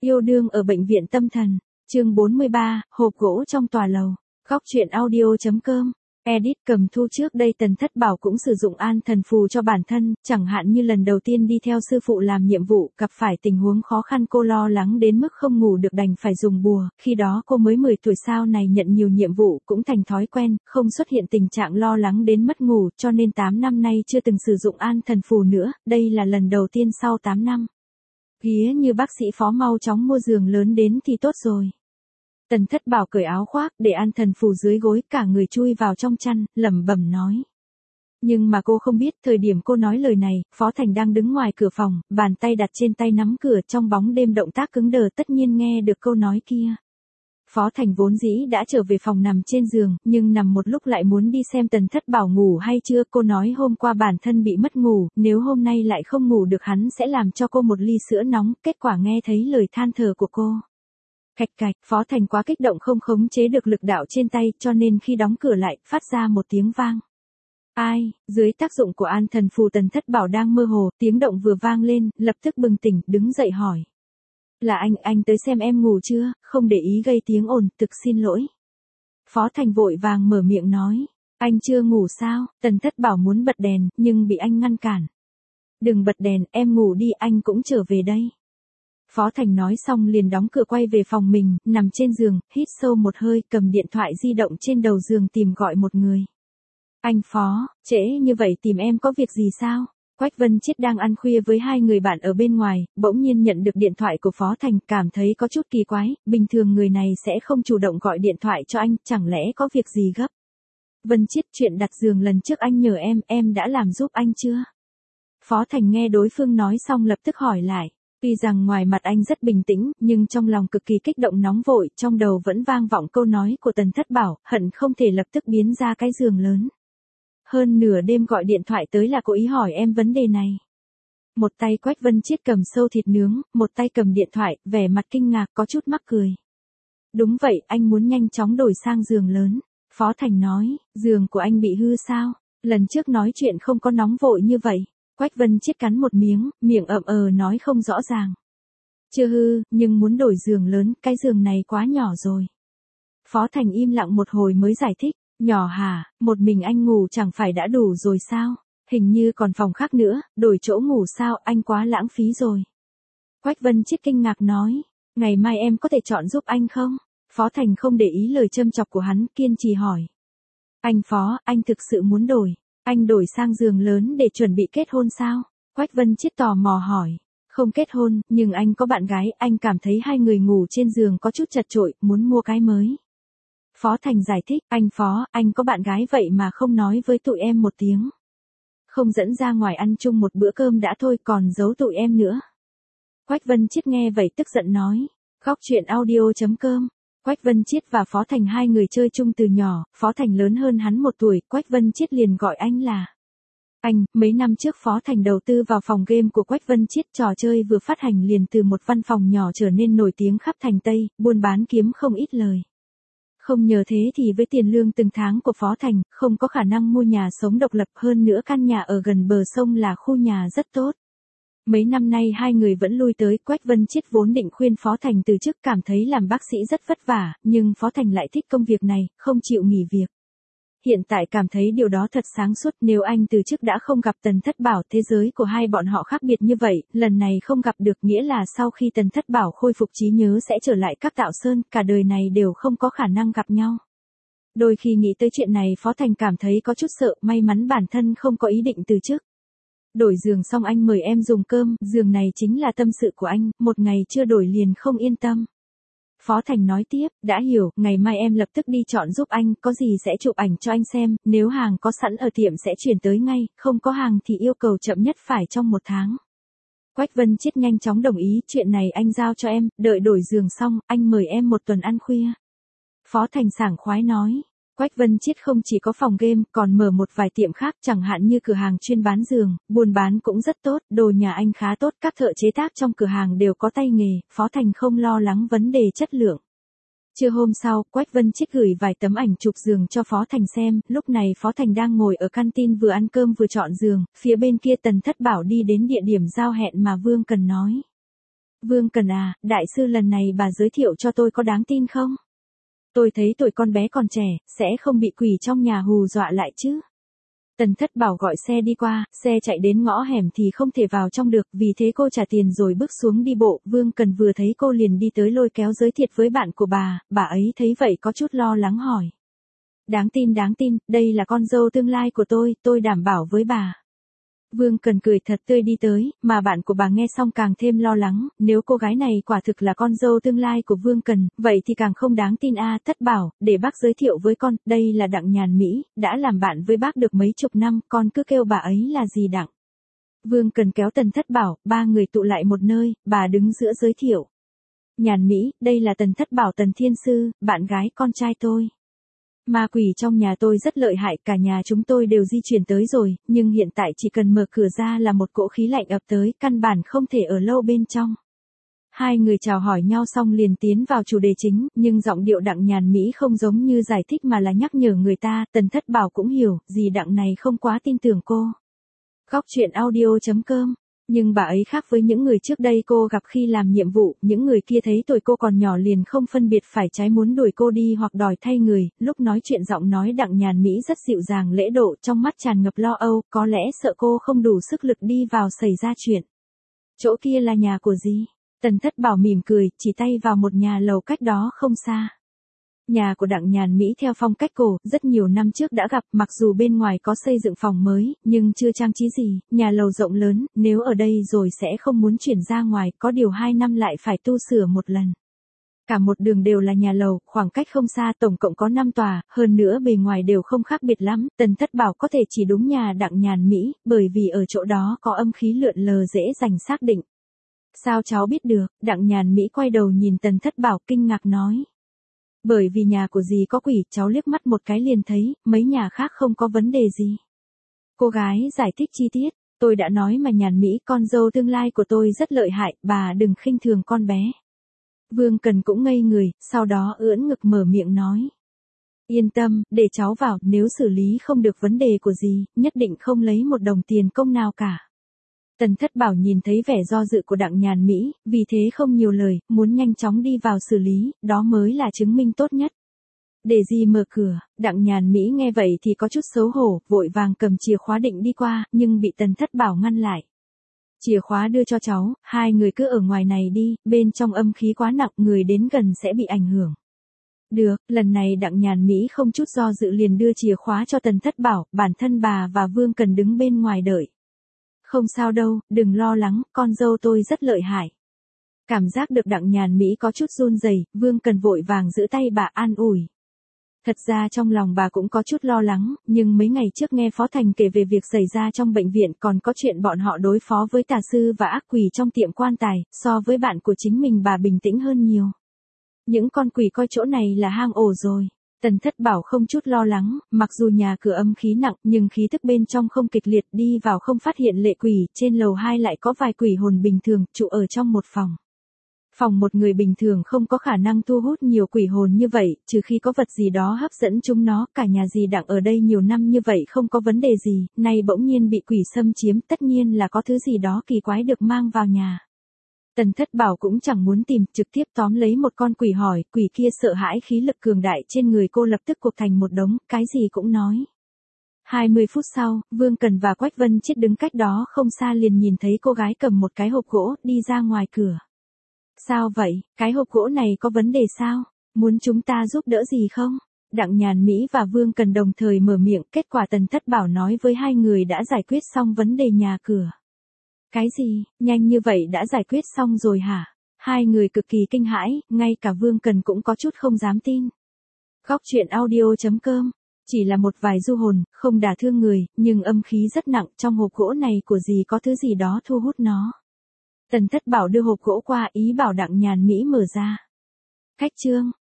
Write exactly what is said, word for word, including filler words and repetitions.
Yêu đương ở bệnh viện tâm thần, chương bốn mươi ba, hộp gỗ trong tòa lầu. Góc truyện audio.com. Edit. Cầm thu trước đây Tần Thất Bảo cũng sử dụng an thần phù cho bản thân, chẳng hạn như lần đầu tiên đi theo sư phụ làm nhiệm vụ, gặp phải tình huống khó khăn cô lo lắng đến mức không ngủ được đành phải dùng bùa, khi đó cô mới mười tuổi sao này nhận nhiều nhiệm vụ cũng thành thói quen, không xuất hiện tình trạng lo lắng đến mất ngủ, cho nên tám năm nay chưa từng sử dụng an thần phù nữa, đây là lần đầu tiên sau tám năm. Ghía như bác sĩ Phó mau chóng mua giường lớn đến thì tốt rồi. Tần Thất Bảo cởi áo khoác để an thần phù dưới gối, cả người chui vào trong chăn, lẩm bẩm nói. Nhưng mà cô không biết, thời điểm cô nói lời này, Phó Thành đang đứng ngoài cửa phòng, bàn tay đặt trên tay nắm cửa, trong bóng đêm động tác cứng đờ, tất nhiên nghe được câu nói kia. Phó Thành vốn dĩ đã trở về phòng nằm trên giường, nhưng nằm một lúc lại muốn đi xem Tần Thất Bảo ngủ hay chưa, cô nói hôm qua bản thân bị mất ngủ, nếu hôm nay lại không ngủ được hắn sẽ làm cho cô một ly sữa nóng, kết quả nghe thấy lời than thở của cô. Cạch cạch, Phó Thành quá kích động không khống chế được lực đạo trên tay, cho nên khi đóng cửa lại, phát ra một tiếng vang. Ai, dưới tác dụng của an thần phù Tần Thất Bảo đang mơ hồ, tiếng động vừa vang lên, lập tức bừng tỉnh, đứng dậy hỏi. Là anh, anh tới xem em ngủ chưa, không để ý gây tiếng ồn, thực xin lỗi. Phó Thành vội vàng mở miệng nói, anh chưa ngủ sao, Tần Thất Bảo muốn bật đèn, nhưng bị anh ngăn cản. Đừng bật đèn, em ngủ đi, anh cũng trở về đây. Phó Thành nói xong liền đóng cửa quay về phòng mình, nằm trên giường, hít sâu một hơi, cầm điện thoại di động trên đầu giường tìm gọi một người. Anh Phó, trễ như vậy tìm em có việc gì sao? Quách Vân Chiết đang ăn khuya với hai người bạn ở bên ngoài, bỗng nhiên nhận được điện thoại của Phó Thành, cảm thấy có chút kỳ quái, bình thường người này sẽ không chủ động gọi điện thoại cho anh, chẳng lẽ có việc gì gấp? Vân Chiết, chuyện đặt giường lần trước anh nhờ em, em đã làm giúp anh chưa? Phó Thành nghe đối phương nói xong lập tức hỏi lại. Tuy rằng ngoài mặt anh rất bình tĩnh, nhưng trong lòng cực kỳ kích động nóng vội, trong đầu vẫn vang vọng câu nói của Tần Thất Bảo, hận không thể lập tức biến ra cái giường lớn. Hơn nửa đêm gọi điện thoại tới là cố ý hỏi em vấn đề này. Một tay Quách Vân Chiết cầm sâu thịt nướng, một tay cầm điện thoại, vẻ mặt kinh ngạc có chút mắc cười. Đúng vậy, anh muốn nhanh chóng đổi sang giường lớn. Phó Thành nói, giường của anh bị hư sao? Lần trước nói chuyện không có nóng vội như vậy. Quách Vân Chiết cắn một miếng, miệng ậm ờ nói không rõ ràng. Chưa hư, nhưng muốn đổi giường lớn, cái giường này quá nhỏ rồi. Phó Thành im lặng một hồi mới giải thích, nhỏ hả, một mình anh ngủ chẳng phải đã đủ rồi sao? Hình như còn phòng khác nữa, đổi chỗ ngủ sao, anh quá lãng phí rồi. Quách Vân Chiết kinh ngạc nói, ngày mai em có thể chọn giúp anh không? Phó Thành không để ý lời châm chọc của hắn, kiên trì hỏi. Anh Phó, anh thực sự muốn đổi. Anh đổi sang giường lớn để chuẩn bị kết hôn sao? Quách Vân Chiết tò mò hỏi. Không kết hôn, nhưng anh có bạn gái, anh cảm thấy hai người ngủ trên giường có chút chật chội, muốn mua cái mới. Phó Thành giải thích, anh Phó, anh có bạn gái vậy mà không nói với tụi em một tiếng. Không dẫn ra ngoài ăn chung một bữa cơm đã thôi, còn giấu tụi em nữa. Quách Vân Chiết nghe vậy tức giận nói. Góc truyện audio.com. Quách Vân Chiết và Phó Thành hai người chơi chung từ nhỏ, Phó Thành lớn hơn hắn một tuổi, Quách Vân Chiết liền gọi anh là anh. Mấy năm trước Phó Thành đầu tư vào phòng game của Quách Vân Chiết, trò chơi vừa phát hành liền từ một văn phòng nhỏ trở nên nổi tiếng khắp thành Tây, buôn bán kiếm không ít lời. Không nhờ thế thì với tiền lương từng tháng của Phó Thành, không có khả năng mua nhà sống độc lập, hơn nữa căn nhà ở gần bờ sông là khu nhà rất tốt. Mấy năm nay hai người vẫn lui tới, Quách Vân Chiết vốn định khuyên Phó Thành từ chức, cảm thấy làm bác sĩ rất vất vả, nhưng Phó Thành lại thích công việc này, không chịu nghỉ việc. Hiện tại cảm thấy điều đó thật sáng suốt, nếu anh từ chức đã không gặp Tần Thất Bảo, thế giới của hai bọn họ khác biệt như vậy, lần này không gặp được nghĩa là sau khi Tần Thất Bảo khôi phục trí nhớ sẽ trở lại các Tạo Sơn, cả đời này đều không có khả năng gặp nhau. Đôi khi nghĩ tới chuyện này Phó Thành cảm thấy có chút sợ, may mắn bản thân không có ý định từ chức. Đổi giường xong anh mời em dùng cơm, giường này chính là tâm sự của anh, một ngày chưa đổi liền không yên tâm. Phó Thành nói tiếp, đã hiểu, ngày mai em lập tức đi chọn giúp anh, có gì sẽ chụp ảnh cho anh xem, nếu hàng có sẵn ở tiệm sẽ chuyển tới ngay, không có hàng thì yêu cầu chậm nhất phải trong một tháng. Quách Vân Chiết nhanh chóng đồng ý, chuyện này anh giao cho em, đợi đổi giường xong, anh mời em một tuần ăn khuya. Phó Thành sảng khoái nói. Quách Vân Chiết không chỉ có phòng game, còn mở một vài tiệm khác, chẳng hạn như cửa hàng chuyên bán giường, buôn bán cũng rất tốt, đồ nhà anh khá tốt, các thợ chế tác trong cửa hàng đều có tay nghề, Phó Thành không lo lắng vấn đề chất lượng. Trưa hôm sau, Quách Vân Chiết gửi vài tấm ảnh chụp giường cho Phó Thành xem, lúc này Phó Thành đang ngồi ở canteen vừa ăn cơm vừa chọn giường, phía bên kia Tần Thất Bảo đi đến địa điểm giao hẹn mà Vương Cần nói. Vương Cần à, đại sư lần này bà giới thiệu cho tôi có đáng tin không? Tôi thấy tuổi con bé còn trẻ, sẽ không bị quỷ trong nhà hù dọa lại chứ. Tần Thất Bảo gọi xe đi qua, xe chạy đến ngõ hẻm thì không thể vào trong được, vì thế cô trả tiền rồi bước xuống đi bộ. Vương Cần vừa thấy cô liền đi tới lôi kéo giới thiệu với bạn của bà, bà ấy thấy vậy có chút lo lắng hỏi. Đáng tin đáng tin, đây là con dâu tương lai của tôi, tôi đảm bảo với bà. Vương Cần cười thật tươi đi tới, mà bạn của bà nghe xong càng thêm lo lắng, nếu cô gái này quả thực là con dâu tương lai của Vương Cần, vậy thì càng không đáng tin a. Thất Bảo, để bác giới thiệu với con, đây là Đặng Nhàn Mỹ, đã làm bạn với bác được mấy chục năm, con cứ kêu bà ấy là gì Đặng. Vương Cần kéo Tần Thất Bảo, ba người tụ lại một nơi, bà đứng giữa giới thiệu. Nhàn Mỹ, đây là Tần Thất Bảo Tần Thiên Sư, bạn gái con trai tôi. Ma quỷ trong nhà tôi rất lợi hại, cả nhà chúng tôi đều di chuyển tới rồi, nhưng hiện tại chỉ cần mở cửa ra là một cỗ khí lạnh ập tới, căn bản không thể ở lâu bên trong. Hai người chào hỏi nhau xong liền tiến vào chủ đề chính, nhưng giọng điệu Đặng Nhàn Mỹ không giống như giải thích mà là nhắc nhở người ta. Tần Thất Bảo cũng hiểu, dì Đặng này không quá tin tưởng cô. Góc truyện audio chấm com. Nhưng bà ấy khác với những người trước đây cô gặp khi làm nhiệm vụ, những người kia thấy tuổi cô còn nhỏ liền không phân biệt phải trái muốn đuổi cô đi hoặc đòi thay người. Lúc nói chuyện giọng nói Đặng Nhàn Mỹ rất dịu dàng lễ độ, trong mắt tràn ngập lo âu, có lẽ sợ cô không đủ sức lực đi vào xảy ra chuyện. Chỗ kia là nhà của dì. Tần Thất Bảo mỉm cười, chỉ tay vào một nhà lầu cách đó không xa. Nhà của Đặng Nhàn Mỹ theo phong cách cổ, rất nhiều năm trước đã gặp, mặc dù bên ngoài có xây dựng phòng mới, nhưng chưa trang trí gì, nhà lầu rộng lớn, nếu ở đây rồi sẽ không muốn chuyển ra ngoài, có điều hai năm lại phải tu sửa một lần. Cả một đường đều là nhà lầu, khoảng cách không xa, tổng cộng có năm tòa, hơn nữa bề ngoài đều không khác biệt lắm. Tần Thất Bảo có thể chỉ đúng nhà Đặng Nhàn Mỹ, bởi vì ở chỗ đó có âm khí lượn lờ dễ dành xác định. Sao cháu biết được? Đặng Nhàn Mỹ quay đầu nhìn Tần Thất Bảo kinh ngạc nói. Bởi vì nhà của dì có quỷ, cháu liếc mắt một cái liền thấy, mấy nhà khác không có vấn đề gì. Cô gái giải thích chi tiết, tôi đã nói mà Nhàn Mỹ, con dâu tương lai của tôi rất lợi hại, bà đừng khinh thường con bé. Vương Cần cũng ngây người, sau đó ưỡn ngực mở miệng nói. Yên tâm, để cháu vào, nếu xử lý không được vấn đề của dì, nhất định không lấy một đồng tiền công nào cả. Tần Thất Bảo nhìn thấy vẻ do dự của Đặng Nhàn Mỹ, vì thế không nhiều lời, muốn nhanh chóng đi vào xử lý, đó mới là chứng minh tốt nhất. Để dì mở cửa, Đặng Nhàn Mỹ nghe vậy thì có chút xấu hổ, vội vàng cầm chìa khóa định đi qua, nhưng bị Tần Thất Bảo ngăn lại. Chìa khóa đưa cho cháu, hai người cứ ở ngoài này đi, bên trong âm khí quá nặng, người đến gần sẽ bị ảnh hưởng. Được, lần này Đặng Nhàn Mỹ không chút do dự liền đưa chìa khóa cho Tần Thất Bảo, bản thân bà và Vương Cần đứng bên ngoài đợi. Không sao đâu, đừng lo lắng, con dâu tôi rất lợi hại. Cảm giác được Đặng Nhàn Mỹ có chút run rẩy, Vương Cần vội vàng giữ tay bà an ủi. Thật ra trong lòng bà cũng có chút lo lắng, nhưng mấy ngày trước nghe Phó Thành kể về việc xảy ra trong bệnh viện, còn có chuyện bọn họ đối phó với tà sư và ác quỷ trong tiệm quan tài, so với bạn của chính mình bà bình tĩnh hơn nhiều. Những con quỷ coi chỗ này là hang ổ rồi. Tần Thất Bảo không chút lo lắng, mặc dù nhà cửa âm khí nặng, nhưng khí tức bên trong không kịch liệt, đi vào không phát hiện lệ quỷ, trên lầu hai lại có vài quỷ hồn bình thường, trụ ở trong một phòng. Phòng một người bình thường không có khả năng thu hút nhiều quỷ hồn như vậy, trừ khi có vật gì đó hấp dẫn chúng nó, cả nhà dì Đặng ở đây nhiều năm như vậy không có vấn đề gì, nay bỗng nhiên bị quỷ xâm chiếm, tất nhiên là có thứ gì đó kỳ quái được mang vào nhà. Tần Thất Bảo cũng chẳng muốn tìm, trực tiếp tóm lấy một con quỷ hỏi, quỷ kia sợ hãi khí lực cường đại trên người cô lập tức cột thành một đống, cái gì cũng nói. hai mươi phút sau, Vương Cần và Quách Vân Chết đứng cách đó không xa liền nhìn thấy cô gái cầm một cái hộp gỗ, đi ra ngoài cửa. Sao vậy, cái hộp gỗ này có vấn đề sao? Muốn chúng ta giúp đỡ gì không? Đặng Nhàn Mỹ và Vương Cần đồng thời mở miệng, kết quả Tần Thất Bảo nói với hai người đã giải quyết xong vấn đề nhà cửa. Cái gì, nhanh như vậy đã giải quyết xong rồi hả? Hai người cực kỳ kinh hãi, ngay cả Vương Cần cũng có chút không dám tin. Góc truyện audio chấm com. Chỉ là một vài du hồn, không đả thương người, nhưng âm khí rất nặng, trong hộp gỗ này của dì có thứ gì đó thu hút nó. Tần Thất Bảo đưa hộp gỗ qua, ý bảo Đặng Nhàn Mỹ mở ra. Khách trương,